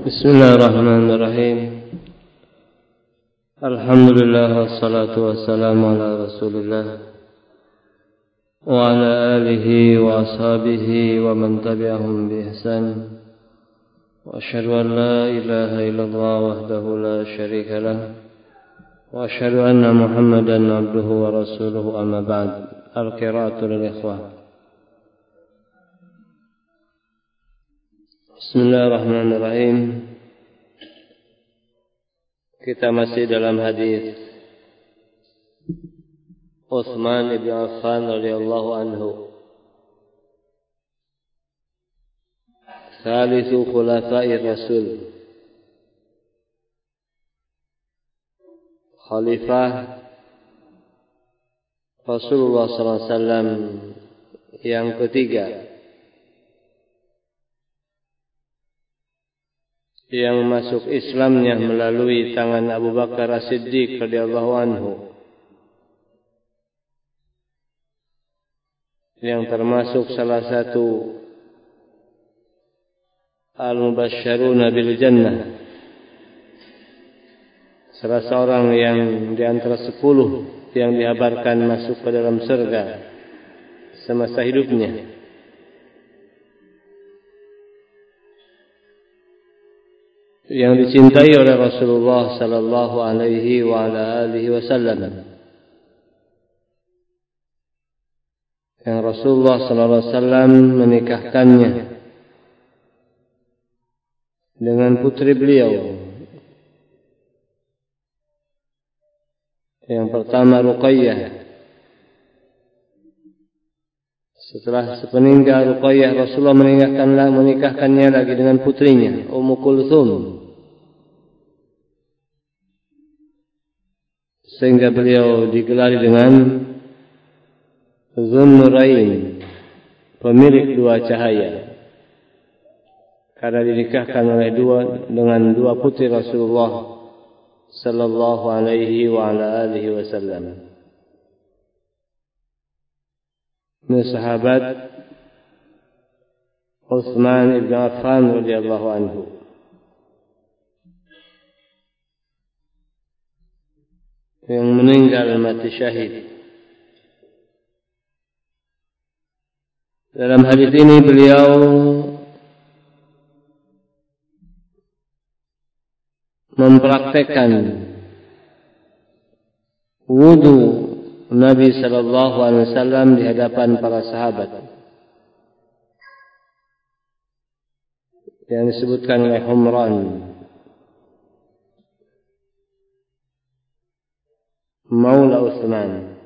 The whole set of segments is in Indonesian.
Bismillahirrahmanirrahim. Alhamdulillah wassalatu wassalamu ala Rasulillah wa ala alihi wa ashabihi wa man tabi'ahum bi ihsan. Wa asyhadu an la ilaha illallah wahdahu la syarika lah wa asyhadu anna Muhammadan abduhu wa rasuluhu amma ba'd. Al-qira'atu lil ikhwah. Bismillahirrahmanirrahim. Kita masih dalam hadis Utsman bin Affan radhiyallahu anhu, salisu khulafa'ir rasul, khalifah Rasulullah sallallahu alaihi wasallam yang ketiga, yang masuk Islamnya melalui tangan Abu Bakar As-Siddiq radhiyallahu anhu, yang termasuk salah satu al-mubasysyiruna bil jannah, salah seorang yang di antara 10 yang dihabarkan masuk ke dalam surga semasa hidupnya. Yang dicintai oleh Rasulullah sallallahu alaihi wa ala alihi wasallam. Yang Rasulullah sallallahu alaihi wasallam menikahkannya dengan putri beliau. Yang pertama Ruqayyah. Setelah sepeninggal Ruqayyah, Rasulullah menikahkannya lagi dengan putrinya Ummu Kulthum, sehingga beliau digelari dengan Dzun-Nurain, pemilik dua cahaya, karena dinikahkan dengan dua putri Rasulullah sallallahu alaihi wa ala alihi wasallam. Ini sahabat Utsman bin Affan radhiyallahu anhu. Yang meninggal mati syahid. Dalam hadis ini beliau mempraktekkan wudu Nabi sallallahu alaihi wasallam di hadapan para sahabat, yang disebutkan oleh Humran Maula Utsman.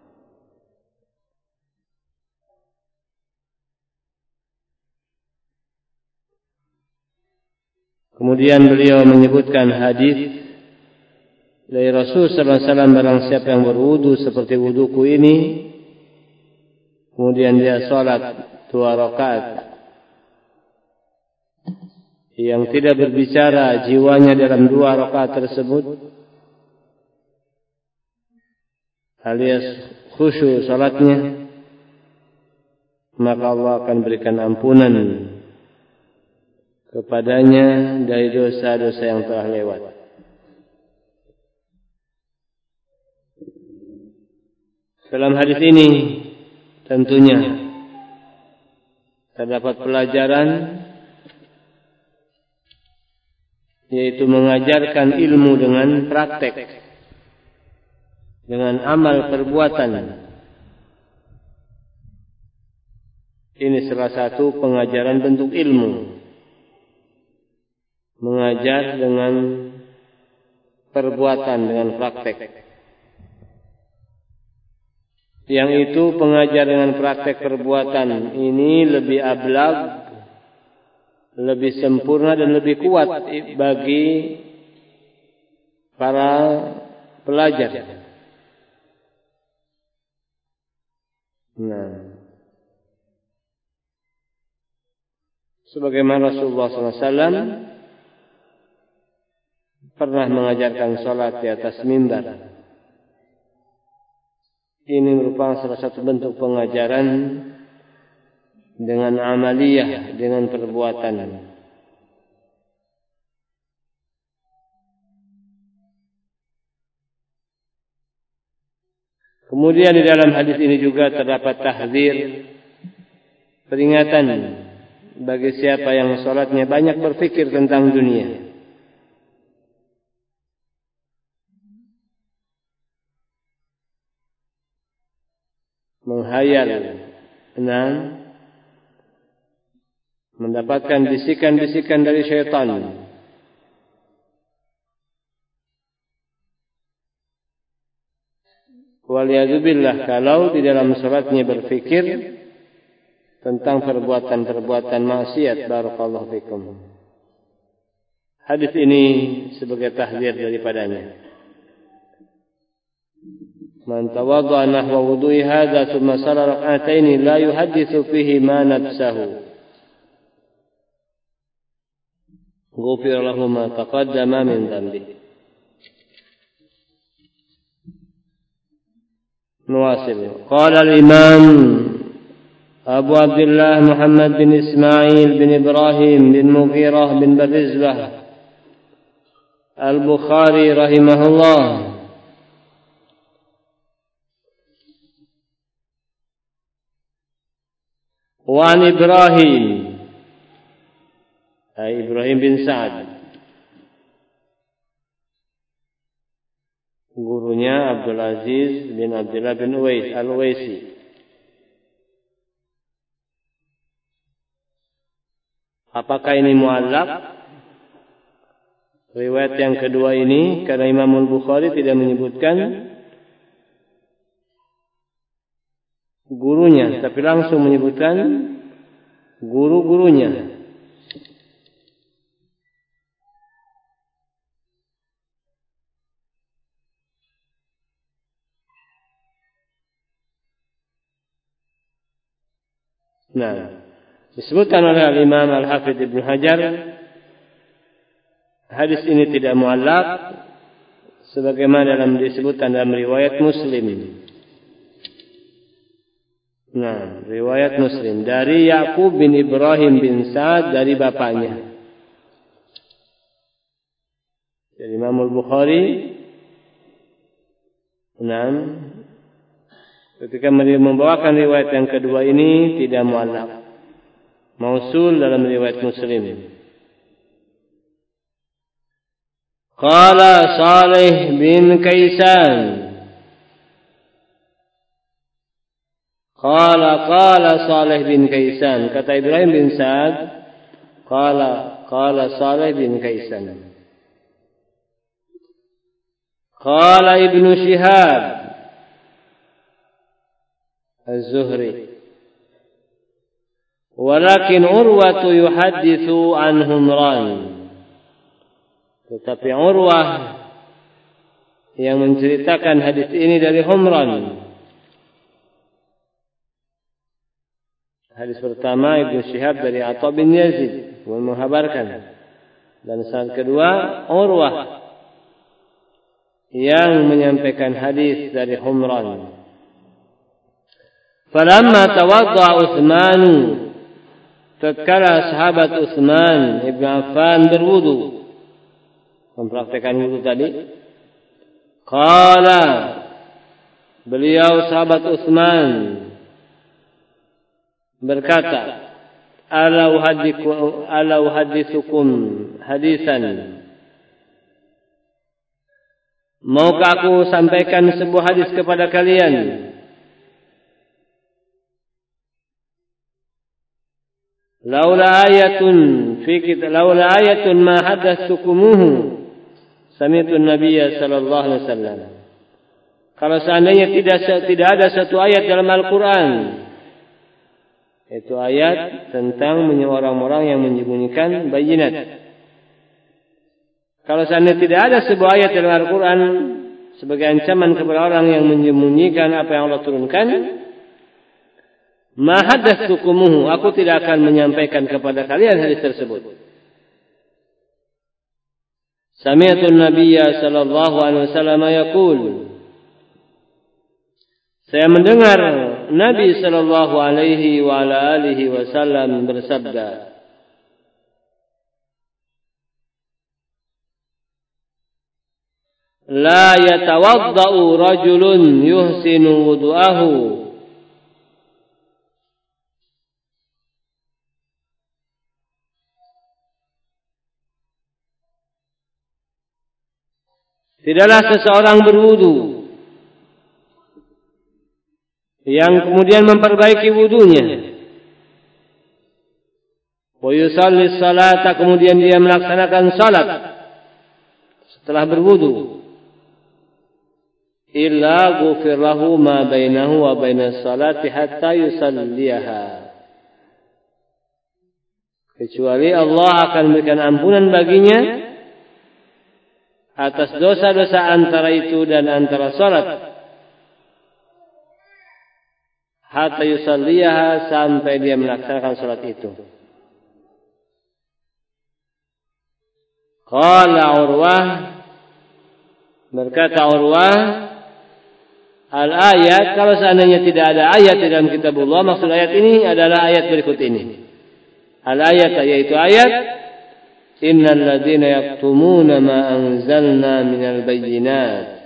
Kemudian beliau menyebutkan hadis dari Rasul sallallahu alaihi wasallam, barang siapa yang berwudu seperti wuduku ini, kemudian dia salat 2 rakaat, yang tidak berbicara jiwanya dalam 2 rakaat tersebut, alias khusyuk salatnya, maka Allah akan berikan ampunan kepadanya dari dosa-dosa yang telah lewat. Dalam hadis ini tentunya terdapat pelajaran, yaitu mengajarkan ilmu dengan praktek, dengan amal perbuatan. Ini salah satu pengajaran bentuk ilmu, mengajar dengan perbuatan, dengan praktek. Yang itu pengajar dengan praktek perbuatan ini lebih ablag, lebih sempurna dan lebih kuat bagi para pelajar. Nah, sebagaimana Rasulullah SAW pernah mengajarkan salat di atas mimbar. Ini merupakan salah satu bentuk pengajaran dengan amaliyah, dengan perbuatan. Kemudian di dalam hadis ini juga terdapat tahdzir, peringatan bagi siapa yang salatnya banyak berfikir tentang dunia. Menghayal, mendapatkan bisikan-bisikan dari syaitan. Waliyadzubillah, kalau di dalam salatnya berfikir tentang perbuatan-perbuatan maksiat. Barakallahu fikum. Hadis ini sebagai tahdzir daripadanya. Man tawadda'a nahwa wudu'i hadza thumma salla rak'ataini la yuhadditsu fihi ma nafsahu ghufira lahu ma taqaddama min dhanbihi. Nuwasil. Qala al-Imam Abu Abdullah Muhammad bin Ismail bin Ibrahim bin Mughirah bin Barizbah Al-Bukhari rahimahullah, wa an Ibrahim bin Sa'ad, gurunya Abdul Aziz bin Abdullah bin Uwais Al-Uwaisi. Apakah ini mu'allaq? Riwayat yang kedua ini, karena Imam Al-Bukhari tidak menyebutkan gurunya, tapi langsung menyebutkan guru-gurunya. Nah, disebutkan oleh Al-Imam Al-Hafidh Ibn Hajar, hadis ini tidak mu'allaq sebagaimana disebutkan dalam riwayat Muslim. Nah, riwayat Muslim dari Yaqub bin Ibrahim bin Sa'ad dari bapaknya. Dari Imam Al-Bukhari. Ketika membawakan riwayat yang kedua ini tidak mu'allaq, mausul dalam riwayat Muslim. Qala Salih bin Kaisan, qala Salih bin Kaisan, kata Ibrahim bin Sa'ad, qala Salih bin Kaisan. Qala Ibnu Shihab Az-Zuhri, walakin Urwatu yuhadditsu an Humran. Tetapi Urwah yang menceritakan hadis ini dari Humran. Hadis pertama Ibnu Shihab dari Atha bin Yazid menghabarkan, dan saat kedua Urwah yang menyampaikan hadis dari Humran. Falamma tawadda Utsman, tatkala sahabat Utsman Ibn Affan berwudu, mempraktikkan wudu tadi, qala, beliau sahabat Utsman berkata, ala uhadditsukum hadisan, maukah aku sampaikan sebuah hadis kepada kalian? Laula ayatun ma haddatsukumuhu sami'tu an-nabiyya sallallahu alaihi wasallam. Kalau seandainya tidak ada satu ayat dalam Al-Qur'an, itu ayat tentang orang-orang yang menyembunyikan bayinat. Kalau seandainya tidak ada sebuah ayat dalam Al-Quran sebagai ancaman kepada orang yang menyembunyikan apa yang Allah turunkan, ma haddatsukumuhu, aku tidak akan menyampaikan kepada kalian hadis tersebut. Sami'tu an-nabiyya sallallahu alaihi wasallam yaqul, saya mendengar Nabi sallallahu alaihi wa ala alihi wasallam bersabda, la yatawadda'u rajulun yuhsinu wudu'ahu tidaklah seseorang berwudu yang kemudian memperbaiki wudunya wa yusalli salata kemudian dia melaksanakan salat setelah berwudu illa ghufir lahu ma bainahu wa bainas salati hatta yusalliha kecuali Allah akan memberikan ampunan baginya atas dosa-dosa antara itu dan antara salat hatta yusalliha sampai dia melaksanakan salat itu. Qala Urwah berkata Urwah al-ayat kalau seandainya tidak ada ayat di dalam kitabullah maksud ayat ini adalah ayat berikut ini. Al-ayat yaitu ayat innal ladzina yaktumuna ma anzalna minal bayyinat.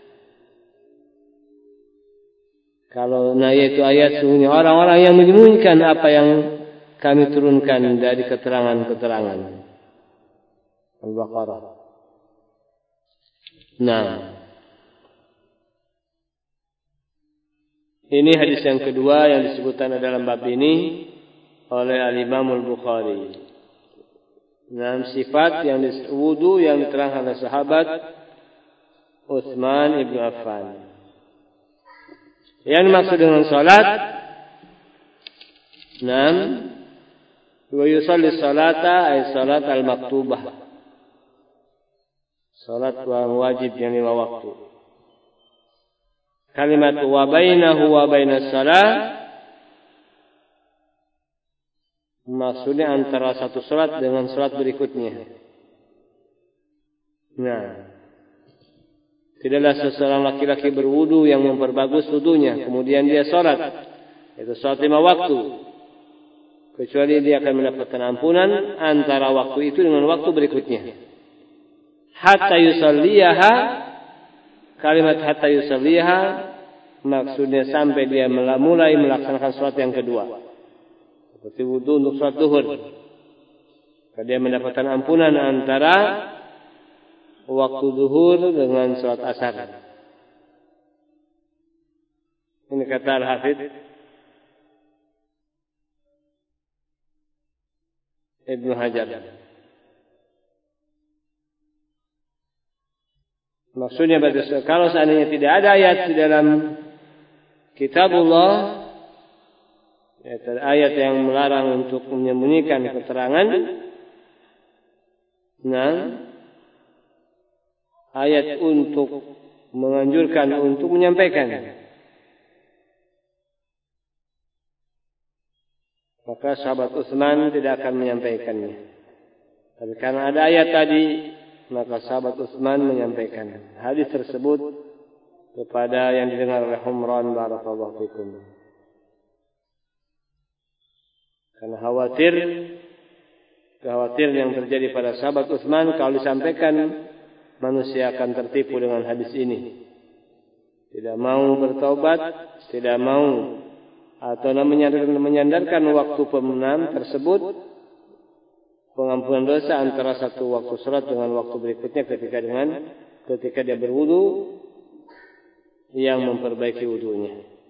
Kalau yaitu ayat sungguhnya orang-orang yang menyembunyikan apa yang kami turunkan dari keterangan-keterangan. Al-Baqarah. Nah. Ini hadis yang kedua yang disebutkan dalam bab ini oleh Al-Imam Al-Bukhari. Nah, sifat yang wudu yang diterangkan oleh sahabat Utsman ibnu Affan. Yang dimaksud dengan salat, wa yusalli salata ay salat al-maktubah. Salat wajib yang 5 waktu. Kalimat wa bainahu wa bainas salat maksudnya antara satu salat dengan salat berikutnya. Nah, tidaklah seseorang laki-laki berwudu yang memperbagus wudunya, kemudian dia salat, itu salat 5 waktu, kecuali dia akan mendapatkan ampunan antara waktu itu dengan waktu berikutnya. Hatta yusalliha, kalimat hatta yusalliha maksudnya sampai dia mulai melaksanakan salat yang kedua. Seperti wudu untuk salat zuhur. Dia mendapatkan ampunan antara waktu zuhur dengan salat asar. Ini kata Al-Hafidz Ibnu Hajar. Maksudnya kalau seandainya tidak ada ayat di dalam kitabullah, ayat yang melarang untuk menyembunyikan keterangan, nah, ayat untuk menganjurkan untuk menyampaikan, maka sahabat Utsman tidak akan menyampaikannya. Tapi karena ada ayat tadi, maka sahabat Utsman menyampaikan hadis tersebut kepada yang didengar oleh Humran barakallahu fikum. Karena khawatir yang terjadi pada sahabat Utsman kalau disampaikan manusia akan tertipu dengan hadis ini. Tidak mau bertaubat, tidak mau atau menyandarkan waktu pemenang tersebut pengampunan dosa antara satu waktu salat dengan waktu berikutnya ketika dia berwudu yang memperbaiki wudunya.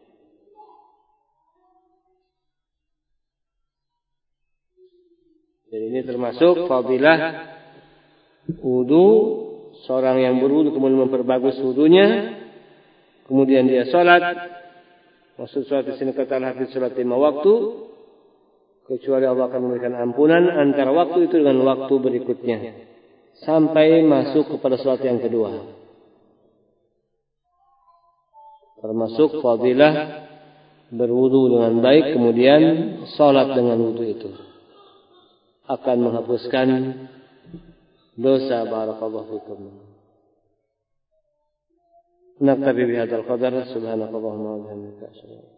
Jadi ini termasuk fadilah wudu, seorang yang berwudu kemudian memperbagus wudunya, kemudian dia salat. Maksud salat di sini kata Al-Hafidz salat 5 waktu, kecuali Allah akan memberikan ampunan antara waktu itu dengan waktu berikutnya sampai masuk kepada salat yang kedua. Termasuk fadilah berwudu dengan baik kemudian salat dengan wudu itu akan menghapuskan dosa. Barakallahu fikum. Naktabi bihadzal qadar. Subhanakallahumma wa bihamdika.